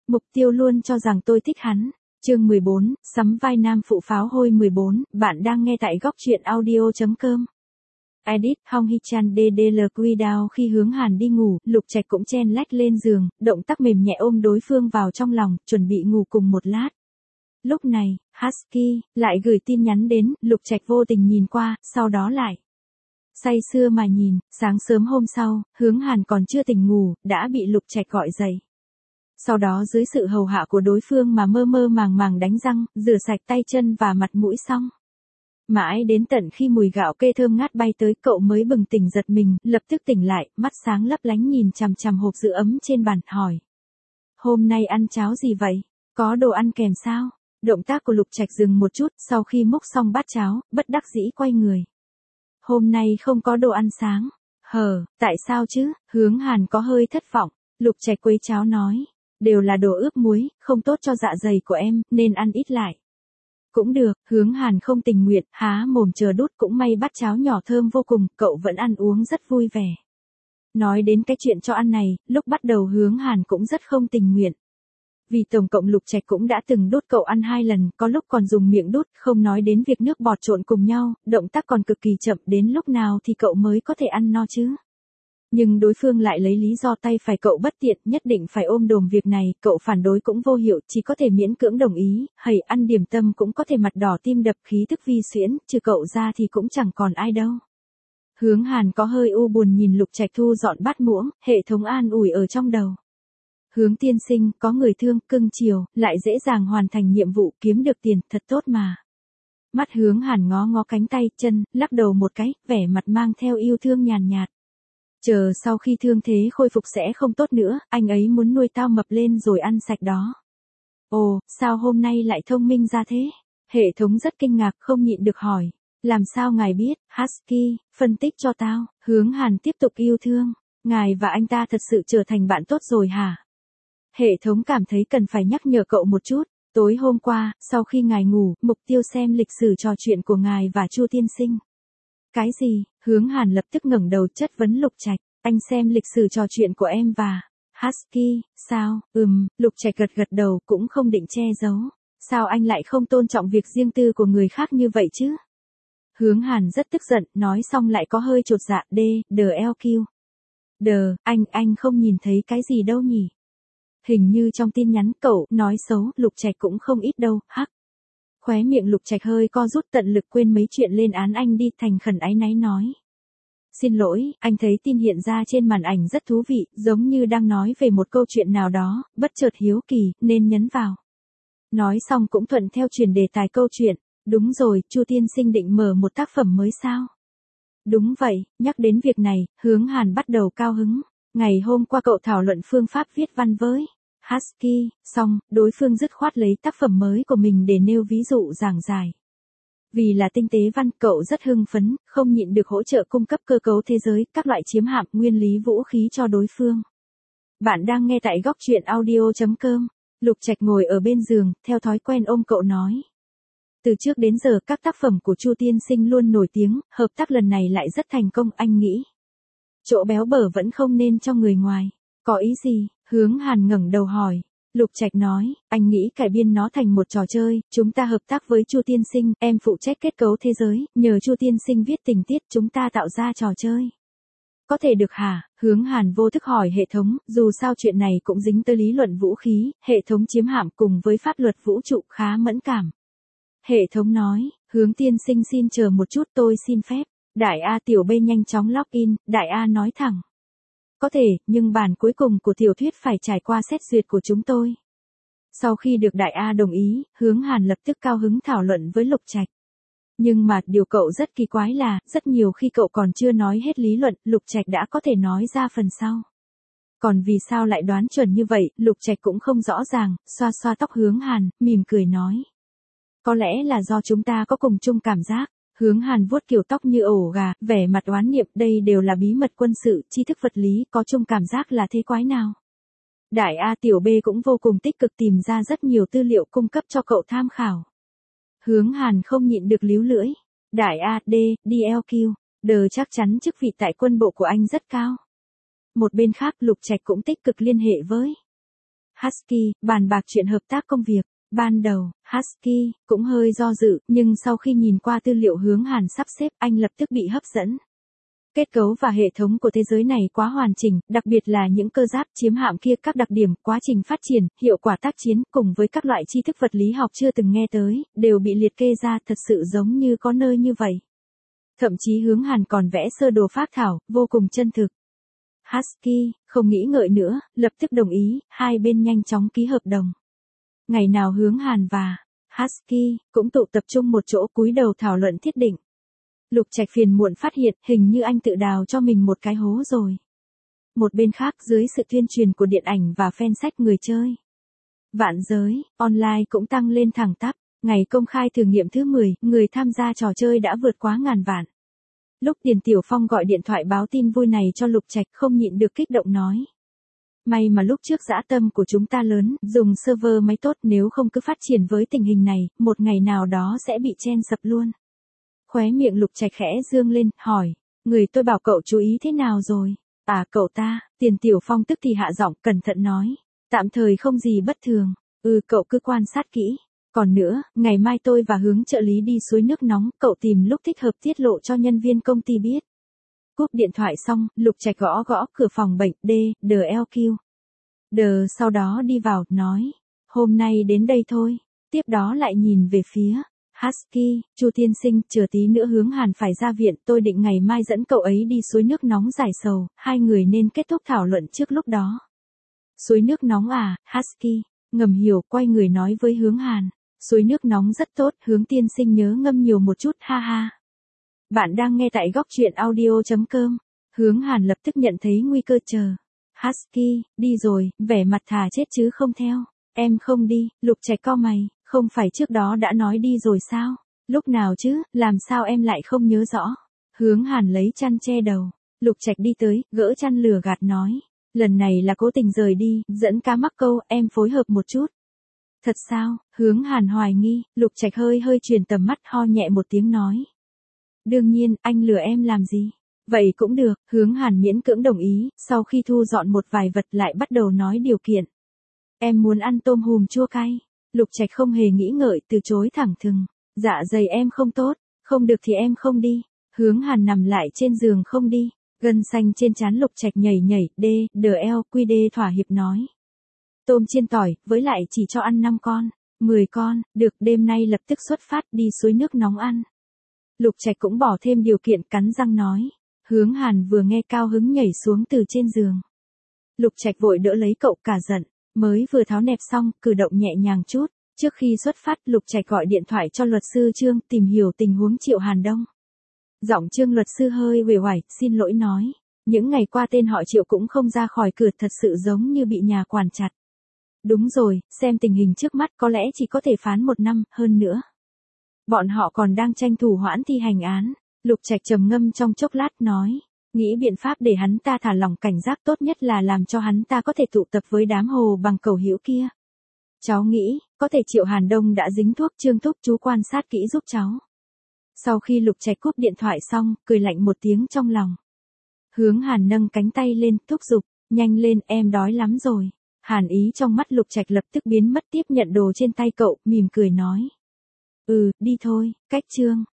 Mục Tiêu luôn cho rằng tôi thích hắn. Chương 14, sắm vai nam phụ pháo hôi 14, bạn đang nghe tại góc truyện audio.com. Edit, Hong Hee-chan DDL Quy khi Hướng Hàn đi ngủ, Lục Trạch cũng chen lách lên giường, động tác mềm nhẹ ôm đối phương vào trong lòng, chuẩn bị ngủ cùng một lát. Lúc này, Husky lại gửi tin nhắn đến, Lục Trạch vô tình nhìn qua, sau đó lại say sưa mà nhìn. Sáng sớm hôm sau, Hướng Hàn còn chưa tỉnh ngủ, đã bị Lục Trạch gọi dậy. Sau đó dưới sự hầu hạ của đối phương mà mơ mơ màng màng đánh răng, rửa sạch tay chân và mặt mũi xong. Mãi đến tận khi mùi gạo kê thơm ngát bay tới, cậu mới bừng tỉnh giật mình, lập tức tỉnh lại, mắt sáng lấp lánh nhìn chằm chằm hộp giữ ấm trên bàn, hỏi. Hôm nay ăn cháo gì vậy? Có đồ ăn kèm sao? Động tác của Lục Trạch dừng một chút, sau khi múc xong bát cháo, bất đắc dĩ quay người. Hôm nay không có đồ ăn sáng. Tại sao chứ? Hướng Hàn có hơi thất vọng. Lục Trạch quấy cháo nói. Đều là đồ ướp muối, không tốt cho dạ dày của em, nên ăn ít lại. Cũng được, Hướng Hàn không tình nguyện, há mồm chờ đút, cũng may bát cháo nhỏ thơm vô cùng, cậu vẫn ăn uống rất vui vẻ. Nói đến cái chuyện cho ăn này, lúc bắt đầu Hướng Hàn cũng rất không tình nguyện. Vì tổng cộng Lục Trạch cũng đã từng đút cậu ăn 2 lần, có lúc còn dùng miệng đút, không nói đến việc nước bọt trộn cùng nhau, động tác còn cực kỳ chậm, đến lúc nào thì cậu mới có thể ăn no chứ. Nhưng đối phương lại lấy lý do tay phải cậu bất tiện, nhất định phải ôm đồm việc này, cậu phản đối cũng vô hiệu, chỉ có thể miễn cưỡng đồng ý, ăn điểm tâm cũng có thể mặt đỏ tim đập khí tức vi xuyễn, trừ cậu ra thì cũng chẳng còn ai đâu. Hướng Hàn có hơi u buồn nhìn Lục Trạch thu dọn bát muỗng, hệ thống an ủi ở trong đầu. Hướng tiên sinh, có người thương, cưng chiều, lại dễ dàng hoàn thành nhiệm vụ, kiếm được tiền, thật tốt mà. Mắt Hướng Hàn ngó ngó cánh tay, chân, lắc đầu một cái, vẻ mặt mang theo yêu thương nhàn nhạt. Chờ sau khi thương thế khôi phục sẽ không tốt nữa, anh ấy muốn nuôi tao mập lên rồi ăn sạch đó. Ồ, sao hôm nay lại thông minh ra thế? Hệ thống rất kinh ngạc, không nhịn được hỏi. Làm sao ngài biết? Husky, phân tích cho tao. Hướng Hàn tiếp tục yêu thương. Ngài và anh ta thật sự trở thành bạn tốt rồi hả? Hệ thống cảm thấy cần phải nhắc nhở cậu một chút. Tối hôm qua, sau khi ngài ngủ, Mục Tiêu xem lịch sử trò chuyện của ngài và Chu tiên sinh. Cái gì? Hướng Hàn lập tức ngẩng đầu chất vấn Lục Trạch. Anh xem lịch sử trò chuyện của em và Husky, sao? Lục Trạch gật gật đầu, cũng không định che giấu. Sao anh lại không tôn trọng việc riêng tư của người khác như vậy chứ? Hướng Hàn rất tức giận, nói xong lại có hơi chột dạ. DLQ. Anh không nhìn thấy cái gì đâu nhỉ? Hình như trong tin nhắn cậu nói xấu Lục Trạch cũng không ít đâu, hắc. Khóe miệng Lục Trạch hơi co rút, tận lực quên mấy chuyện lên án anh đi, thành khẩn áy náy nói. Xin lỗi, anh thấy tin hiện ra trên màn ảnh rất thú vị, giống như đang nói về một câu chuyện nào đó, bất chợt hiếu kỳ, nên nhấn vào. Nói xong cũng thuận theo chuyển đề tài câu chuyện. Đúng rồi, Chu tiên sinh định mở một tác phẩm mới sao? Đúng vậy, nhắc đến việc này, Hướng Hàn bắt đầu cao hứng. Ngày hôm qua cậu thảo luận phương pháp viết văn với Husky, xong, đối phương dứt khoát lấy tác phẩm mới của mình để nêu ví dụ giảng giải. Vì là tinh tế văn, cậu rất hưng phấn, không nhịn được hỗ trợ cung cấp cơ cấu thế giới, các loại chiếm hạm, nguyên lý vũ khí cho đối phương. Bạn đang nghe tại góc truyện audio.com. Lục Trạch ngồi ở bên giường, theo thói quen ôm cậu nói. Từ trước đến giờ các tác phẩm của Chu tiên sinh luôn nổi tiếng, hợp tác lần này lại rất thành công, anh nghĩ. Chỗ béo bở vẫn không nên cho người ngoài. Có ý gì? Hướng Hàn ngẩng đầu hỏi. Lục Trạch nói, anh nghĩ cải biên nó thành một trò chơi, chúng ta hợp tác với Chu tiên sinh, em phụ trách kết cấu thế giới, nhờ Chu tiên sinh viết tình tiết, chúng ta tạo ra trò chơi. Có thể được hả? Hướng Hàn vô thức hỏi hệ thống, dù sao chuyện này cũng dính tới lý luận vũ khí, hệ thống chiếm hạm cùng với pháp luật vũ trụ khá mẫn cảm. Hệ thống nói, Hướng tiên sinh xin chờ một chút, tôi xin phép. Đại A tiểu B nhanh chóng login, Đại A nói thẳng. Có thể, nhưng bản cuối cùng của tiểu thuyết phải trải qua xét duyệt của chúng tôi. Sau khi được Đại A đồng ý, Hướng Hàn lập tức cao hứng thảo luận với Lục Trạch. Nhưng mà, điều cậu rất kỳ quái là, rất nhiều khi cậu còn chưa nói hết lý luận, Lục Trạch đã có thể nói ra phần sau. Còn vì sao lại đoán chuẩn như vậy, Lục Trạch cũng không rõ ràng, xoa xoa tóc Hướng Hàn, mỉm cười nói. Có lẽ là do chúng ta có cùng chung cảm giác. Hướng Hàn vuốt kiểu tóc như ổ gà, vẻ mặt oán niệm, đây đều là bí mật quân sự, tri thức vật lý, có chung cảm giác là thế quái nào. Đại A tiểu B cũng vô cùng tích cực tìm ra rất nhiều tư liệu cung cấp cho cậu tham khảo. Hướng Hàn không nhịn được líu lưỡi. Đại A, DLQ, chắc chắn chức vị tại quân bộ của anh rất cao. Một bên khác Lục Trạch cũng tích cực liên hệ với Husky, bàn bạc chuyện hợp tác công việc. Ban đầu, Husky cũng hơi do dự, nhưng sau khi nhìn qua tư liệu Hướng Hàn sắp xếp, anh lập tức bị hấp dẫn. Kết cấu và hệ thống của thế giới này quá hoàn chỉnh, đặc biệt là những cơ giáp chiếm hạm kia, các đặc điểm, quá trình phát triển, hiệu quả tác chiến, cùng với các loại tri thức vật lý học chưa từng nghe tới, đều bị liệt kê ra, thật sự giống như có nơi như vậy. Thậm chí Hướng Hàn còn vẽ sơ đồ phác thảo, vô cùng chân thực. Husky không nghĩ ngợi nữa, lập tức đồng ý, hai bên nhanh chóng ký hợp đồng. Ngày nào Hướng Hàn và Husky cũng tụ tập trung một chỗ cúi đầu thảo luận thiết định. Lục Trạch phiền muộn phát hiện hình như anh tự đào cho mình một cái hố rồi. Một bên khác, dưới sự tuyên truyền của điện ảnh và fan sách người chơi, Vạn Giới Online cũng tăng lên thẳng tắp. Ngày công khai thử nghiệm thứ 10, người tham gia trò chơi đã vượt quá ngàn vạn. Lúc Tiền Tiểu Phong gọi điện thoại báo tin vui này cho Lục Trạch, không nhịn được kích động nói. May mà lúc trước dã tâm của chúng ta lớn, dùng server máy tốt, nếu không cứ phát triển với tình hình này, một ngày nào đó sẽ bị chen sập luôn. Khóe miệng Lục Trạch khẽ dương lên, hỏi, người tôi bảo cậu chú ý thế nào rồi? À cậu ta, Tiền Tiểu Phong tức thì hạ giọng, cẩn thận nói, tạm thời không gì bất thường, cậu cứ quan sát kỹ. Còn nữa, ngày mai tôi và Hướng trợ lý đi suối nước nóng, cậu tìm lúc thích hợp tiết lộ cho nhân viên công ty biết. Cúp điện thoại xong, Lục Trạch gõ gõ cửa phòng bệnh DLQ. Sau đó đi vào, nói, hôm nay đến đây thôi. Tiếp đó lại nhìn về phía Husky, Chu tiên sinh, chờ tí nữa Hướng Hàn phải ra viện, tôi định ngày mai dẫn cậu ấy đi suối nước nóng giải sầu, hai người nên kết thúc thảo luận trước lúc đó. Suối nước nóng à? Husky ngầm hiểu, quay người nói với Hướng Hàn, suối nước nóng rất tốt, Hướng tiên sinh nhớ ngâm nhiều một chút, ha ha. Bạn đang nghe tại góc truyện audio.com. Hướng Hàn lập tức nhận thấy nguy cơ, chờ. Husky, đi rồi, vẻ mặt thà chết chứ không theo. Em không đi. Lục Trạch cau mày, không phải trước đó đã nói đi rồi sao? Lúc nào chứ, làm sao em lại không nhớ rõ? Hướng Hàn lấy chăn che đầu. Lục Trạch đi tới, gỡ chăn lừa gạt nói. Lần này là cố tình rời đi, dẫn cá mắc câu, em phối hợp một chút. Thật sao? Hướng Hàn hoài nghi. Lục Trạch hơi chuyển tầm mắt, ho nhẹ một tiếng nói. Đương nhiên, anh lừa em làm gì? Vậy cũng được, Hướng Hàn miễn cưỡng đồng ý, sau khi thu dọn một vài vật lại bắt đầu nói điều kiện. Em muốn ăn tôm hùm chua cay. Lục Trạch không hề nghĩ ngợi, từ chối thẳng thừng. Dạ dày em không tốt, không được thì em không đi. Hướng Hàn nằm lại trên giường không đi. Gân xanh trên trán Lục Trạch nhảy, DLQD thỏa hiệp nói. Tôm chiên tỏi, với lại chỉ cho ăn 5 con, 10 con, được, đêm nay lập tức xuất phát đi suối nước nóng ăn. Lục Trạch cũng bỏ thêm điều kiện, cắn răng nói. Hướng Hàn vừa nghe cao hứng nhảy xuống từ trên giường. Lục Trạch vội đỡ lấy cậu, cả giận, mới vừa tháo nẹp xong, cử động nhẹ nhàng chút. Trước khi xuất phát, Lục Trạch gọi điện thoại cho luật sư Trương, tìm hiểu tình huống Triệu Hàn Đông. Giọng Trương luật sư hơi uể oải, xin lỗi nói. Những ngày qua tên họ Triệu cũng không ra khỏi cửa, thật sự giống như bị nhà quản chặt. Đúng rồi, xem tình hình trước mắt có lẽ chỉ có thể phán 1 năm, hơn nữa. Bọn họ còn đang tranh thủ hoãn thi hành án. Lục Trạch trầm ngâm trong chốc lát nói. Nghĩ biện pháp để hắn ta thả lỏng cảnh giác, tốt nhất là làm cho hắn ta có thể tụ tập với đám hồ bằng cầu hữu kia. Cháu nghĩ, có thể Triệu Hàn Đông đã dính thuốc, Trương thúc chú quan sát kỹ giúp cháu. Sau khi Lục Trạch cúp điện thoại xong, cười lạnh một tiếng trong lòng. Hướng Hàn nâng cánh tay lên, thúc giục, nhanh lên, em đói lắm rồi. Hàn ý trong mắt Lục Trạch lập tức biến mất, tiếp nhận đồ trên tay cậu, mỉm cười nói. Đi thôi, cách Trương.